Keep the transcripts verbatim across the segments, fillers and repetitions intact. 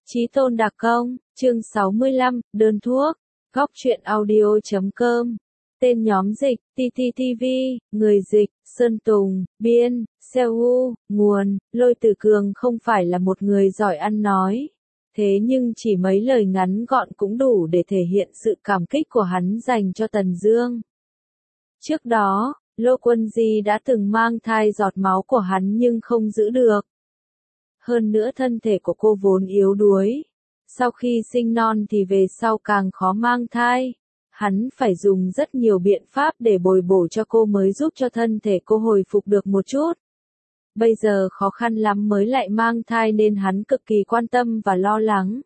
Chí Tôn Đặc Công, chương sáu mươi lăm, đơn thuốc, góc truyện audio.com. Tên nhóm dịch, tê tê tê vê, người dịch, Sơn Tùng, biên, Seoul, nguồn, Lôi Tử Cường không phải là một người giỏi ăn nói. Thế nhưng chỉ mấy lời ngắn gọn cũng đủ để thể hiện sự cảm kích của hắn dành cho Tần Dương. Trước đó, Lô Quân Di đã từng mang thai giọt máu của hắn nhưng không giữ được. Hơn nữa thân thể của cô vốn yếu đuối. Sau khi sinh non thì về sau càng khó mang thai. Hắn phải dùng rất nhiều biện pháp để bồi bổ cho cô mới giúp cho thân thể cô hồi phục được một chút. Bây giờ khó khăn lắm mới lại mang thai nên hắn cực kỳ quan tâm và lo lắng.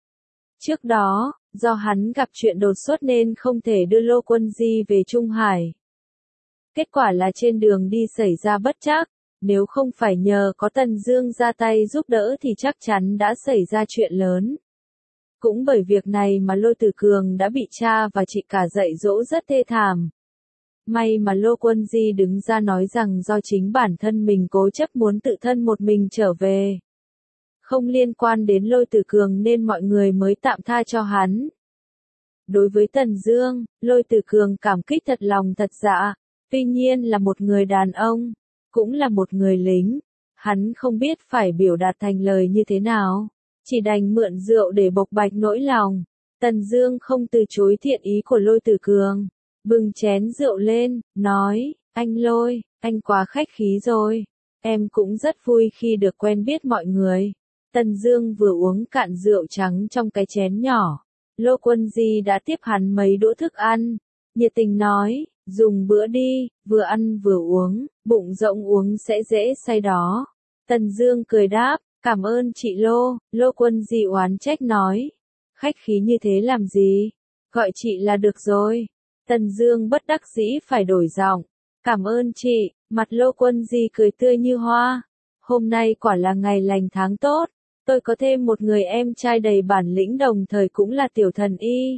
Trước đó, do hắn gặp chuyện đột xuất nên không thể đưa Lô Quân Di về Trung Hải. Kết quả là trên đường đi xảy ra bất trắc. Nếu không phải nhờ có Tần Dương ra tay giúp đỡ thì chắc chắn đã xảy ra chuyện lớn. Cũng bởi việc này mà Lôi Tử Cường đã bị cha và chị cả dạy dỗ rất thê thảm. May mà Lô Quân Di đứng ra nói rằng do chính bản thân mình cố chấp muốn tự thân một mình trở về. Không liên quan đến Lôi Tử Cường nên mọi người mới tạm tha cho hắn. Đối với Tần Dương, Lôi Tử Cường cảm kích thật lòng thật dạ. Tuy nhiên là một người đàn ông, cũng là một người lính. Hắn không biết phải biểu đạt thành lời như thế nào. Chỉ đành mượn rượu để bộc bạch nỗi lòng. Tần Dương không từ chối thiện ý của Lôi Tử Cường. Bưng chén rượu lên, nói, anh Lôi, anh quá khách khí rồi. Em cũng rất vui khi được quen biết mọi người. Tần Dương vừa uống cạn rượu trắng trong cái chén nhỏ. Lô Quân Di đã tiếp hắn mấy đũa thức ăn. Nhiệt tình nói, dùng bữa đi, vừa ăn vừa uống, bụng rỗng uống sẽ dễ say đó. Tần Dương cười đáp, cảm ơn chị Lô. Lô Quân Di oán trách nói, khách khí như thế làm gì, gọi chị là được rồi. Tần Dương bất đắc dĩ phải đổi giọng, cảm ơn chị. Mặt Lô Quân Di cười tươi như hoa. Hôm nay quả là ngày lành tháng tốt, tôi có thêm một người em trai đầy bản lĩnh đồng thời cũng là tiểu thần y.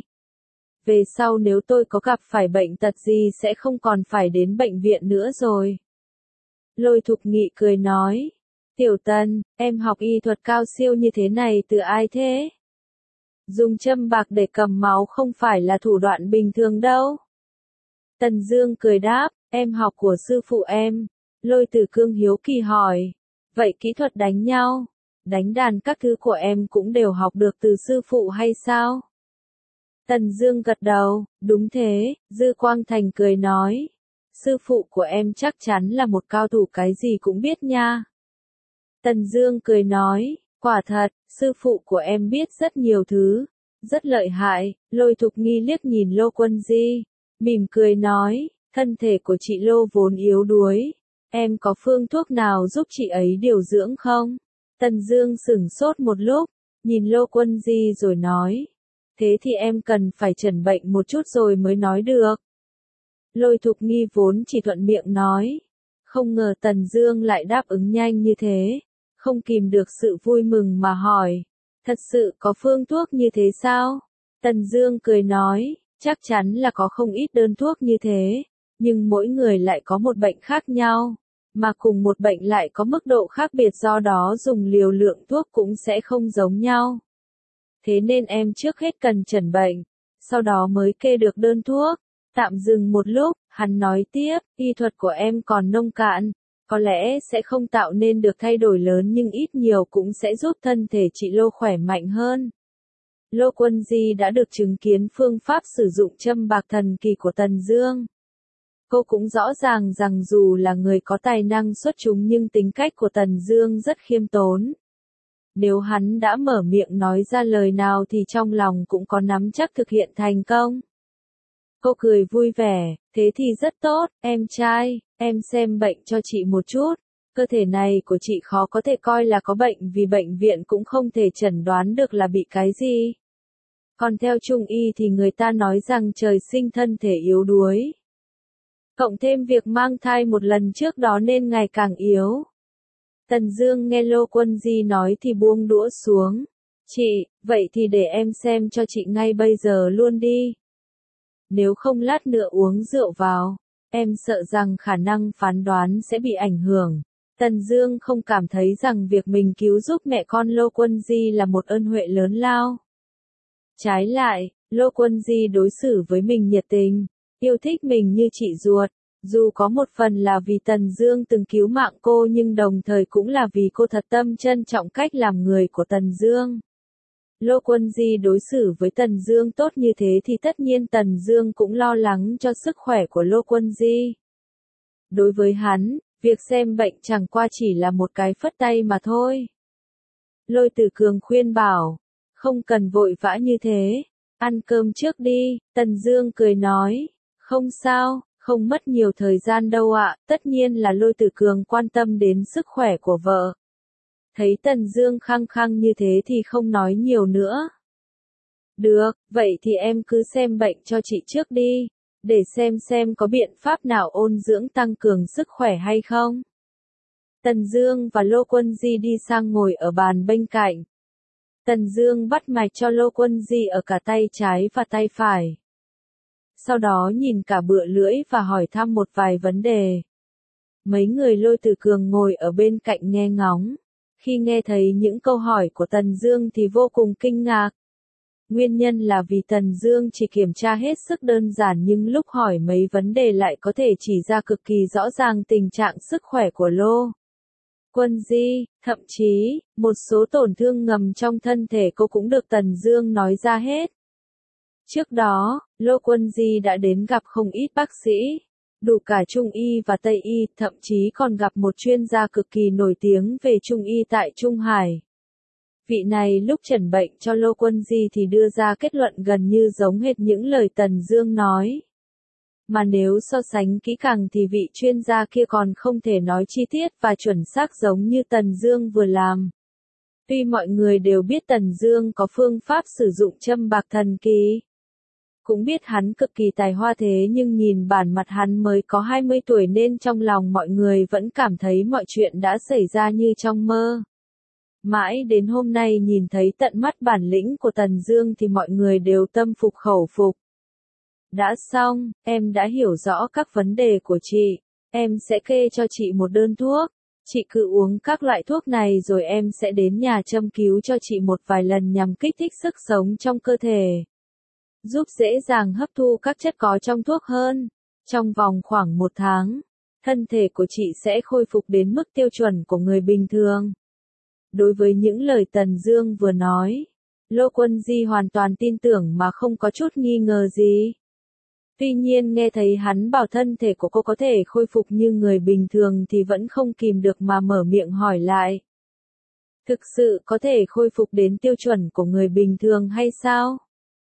Về sau nếu tôi có gặp phải bệnh tật gì sẽ không còn phải đến bệnh viện nữa rồi. Lôi Thục Nghị cười nói, tiểu Tần, em học y thuật cao siêu như thế này từ ai thế? Dùng châm bạc để cầm máu không phải là thủ đoạn bình thường đâu. Tần Dương cười đáp, em học của sư phụ em. Lôi Tử Cương hiếu kỳ hỏi, vậy kỹ thuật đánh nhau, đánh đàn các thứ của em cũng đều học được từ sư phụ hay sao? Tần Dương gật đầu, đúng thế. Dư Quang Thành cười nói, sư phụ của em chắc chắn là một cao thủ cái gì cũng biết nha. Tần Dương cười nói, quả thật, sư phụ của em biết rất nhiều thứ, rất lợi hại. Lôi Thục Nghi liếc nhìn Lô Quân Di, mỉm cười nói, thân thể của chị Lô vốn yếu đuối, em có phương thuốc nào giúp chị ấy điều dưỡng không? Tần Dương sững sốt một lúc, nhìn Lô Quân Di rồi nói, thế thì em cần phải chẩn bệnh một chút rồi mới nói được. Lôi Thục Nghi vốn chỉ thuận miệng nói, không ngờ Tần Dương lại đáp ứng nhanh như thế, không kìm được sự vui mừng mà hỏi, thật sự có phương thuốc như thế sao? Tần Dương cười nói, chắc chắn là có không ít đơn thuốc như thế, nhưng mỗi người lại có một bệnh khác nhau, mà cùng một bệnh lại có mức độ khác biệt do đó dùng liều lượng thuốc cũng sẽ không giống nhau. Thế nên em trước hết cần chẩn bệnh, sau đó mới kê được đơn thuốc. Tạm dừng một lúc, hắn nói tiếp, y thuật của em còn nông cạn, có lẽ sẽ không tạo nên được thay đổi lớn nhưng ít nhiều cũng sẽ giúp thân thể chị Lô khỏe mạnh hơn. Lô Quân Di đã được chứng kiến phương pháp sử dụng châm bạc thần kỳ của Tần Dương. Cô cũng rõ ràng rằng dù là người có tài năng xuất chúng nhưng tính cách của Tần Dương rất khiêm tốn. Nếu hắn đã mở miệng nói ra lời nào thì trong lòng cũng có nắm chắc thực hiện thành công. Cô cười vui vẻ, thế thì rất tốt, em trai, em xem bệnh cho chị một chút. Cơ thể này của chị khó có thể coi là có bệnh vì bệnh viện cũng không thể chẩn đoán được là bị cái gì. Còn theo Trung y thì người ta nói rằng trời sinh thân thể yếu đuối. Cộng thêm việc mang thai một lần trước đó nên ngày càng yếu. Tần Dương nghe Lô Quân Di nói thì buông đũa xuống. Chị, vậy thì để em xem cho chị ngay bây giờ luôn đi. Nếu không lát nữa uống rượu vào, em sợ rằng khả năng phán đoán sẽ bị ảnh hưởng. Tần Dương không cảm thấy rằng việc mình cứu giúp mẹ con Lô Quân Di là một ơn huệ lớn lao. Trái lại, Lô Quân Di đối xử với mình nhiệt tình, yêu thích mình như chị ruột, dù có một phần là vì Tần Dương từng cứu mạng cô nhưng đồng thời cũng là vì cô thật tâm trân trọng cách làm người của Tần Dương. Lô Quân Di đối xử với Tần Dương tốt như thế thì tất nhiên Tần Dương cũng lo lắng cho sức khỏe của Lô Quân Di. Đối với hắn, việc xem bệnh chẳng qua chỉ là một cái phất tay mà thôi. Lôi Tử Cường khuyên bảo, không cần vội vã như thế, ăn cơm trước đi, Tần Dương cười nói, không sao, không mất nhiều thời gian đâu ạ, tất nhiên là Lôi Tử Cường quan tâm đến sức khỏe của vợ. Thấy Tần Dương khăng khăng như thế thì không nói nhiều nữa. Được, vậy thì em cứ xem bệnh cho chị trước đi, để xem xem có biện pháp nào ôn dưỡng tăng cường sức khỏe hay không. Tần Dương và Lô Quân Di đi sang ngồi ở bàn bên cạnh. Tần Dương bắt mạch cho Lô Quân Di ở cả tay trái và tay phải. Sau đó nhìn cả bựa lưỡi và hỏi thăm một vài vấn đề. Mấy người Lôi Tử Cường ngồi ở bên cạnh nghe ngóng. Khi nghe thấy những câu hỏi của Tần Dương thì vô cùng kinh ngạc. Nguyên nhân là vì Tần Dương chỉ kiểm tra hết sức đơn giản nhưng lúc hỏi mấy vấn đề lại có thể chỉ ra cực kỳ rõ ràng tình trạng sức khỏe của Lô Quân Di, thậm chí, một số tổn thương ngầm trong thân thể cô cũng được Tần Dương nói ra hết. Trước đó, Lô Quân Di đã đến gặp không ít bác sĩ, đủ cả Trung y và Tây y, thậm chí còn gặp một chuyên gia cực kỳ nổi tiếng về Trung y tại Trung Hải. Vị này lúc chẩn bệnh cho Lô Quân Di thì đưa ra kết luận gần như giống hệt những lời Tần Dương nói. Mà nếu so sánh kỹ càng thì vị chuyên gia kia còn không thể nói chi tiết và chuẩn xác giống như Tần Dương vừa làm. Tuy mọi người đều biết Tần Dương có phương pháp sử dụng châm bạc thần kỳ, cũng biết hắn cực kỳ tài hoa thế nhưng nhìn bản mặt hắn mới có hai mươi tuổi nên trong lòng mọi người vẫn cảm thấy mọi chuyện đã xảy ra như trong mơ. Mãi đến hôm nay nhìn thấy tận mắt bản lĩnh của Tần Dương thì mọi người đều tâm phục khẩu phục. Đã xong, em đã hiểu rõ các vấn đề của chị, em sẽ kê cho chị một đơn thuốc. Chị cứ uống các loại thuốc này rồi em sẽ đến nhà châm cứu cho chị một vài lần nhằm kích thích sức sống trong cơ thể, giúp dễ dàng hấp thu các chất có trong thuốc hơn. Trong vòng khoảng một tháng, thân thể của chị sẽ khôi phục đến mức tiêu chuẩn của người bình thường. Đối với những lời Tần Dương vừa nói, Lô Quân Di hoàn toàn tin tưởng mà không có chút nghi ngờ gì. Tuy nhiên nghe thấy hắn bảo thân thể của cô có thể khôi phục như người bình thường thì vẫn không kìm được mà mở miệng hỏi lại. Thực sự có thể khôi phục đến tiêu chuẩn của người bình thường hay sao?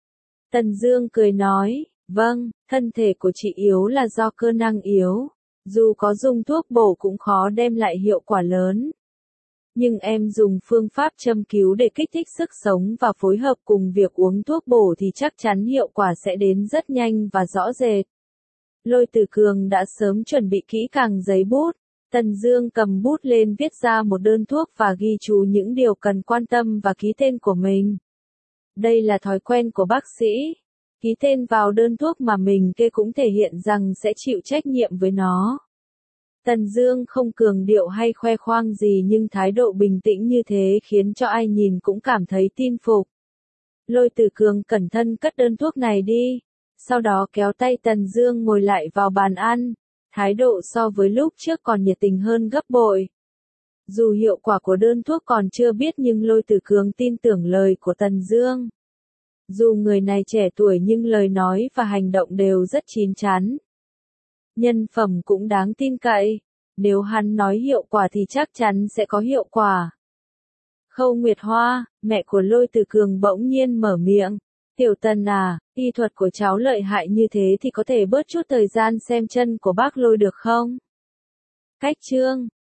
Tần Dương cười nói, vâng, thân thể của chị yếu là do cơ năng yếu, dù có dùng thuốc bổ cũng khó đem lại hiệu quả lớn. Nhưng em dùng phương pháp châm cứu để kích thích sức sống và phối hợp cùng việc uống thuốc bổ thì chắc chắn hiệu quả sẽ đến rất nhanh và rõ rệt. Lôi Tử Cường đã sớm chuẩn bị kỹ càng giấy bút. Tần Dương cầm bút lên viết ra một đơn thuốc và ghi chú những điều cần quan tâm và ký tên của mình. Đây là thói quen của bác sĩ. Ký tên vào đơn thuốc mà mình kê cũng thể hiện rằng sẽ chịu trách nhiệm với nó. Tần Dương không cường điệu hay khoe khoang gì nhưng thái độ bình tĩnh như thế khiến cho ai nhìn cũng cảm thấy tin phục. Lôi Tử Cường cẩn thận cất đơn thuốc này đi, sau đó kéo tay Tần Dương ngồi lại vào bàn ăn, thái độ so với lúc trước còn nhiệt tình hơn gấp bội. Dù hiệu quả của đơn thuốc còn chưa biết nhưng Lôi Tử Cường tin tưởng lời của Tần Dương. Dù người này trẻ tuổi nhưng lời nói và hành động đều rất chín chắn. Nhân phẩm cũng đáng tin cậy, nếu hắn nói hiệu quả thì chắc chắn sẽ có hiệu quả. Khâu Nguyệt Hoa, mẹ của Lôi Tử Cường bỗng nhiên mở miệng, Tiểu Tần à, y thuật của cháu lợi hại như thế thì có thể bớt chút thời gian xem chân của bác Lôi được không? Cách chương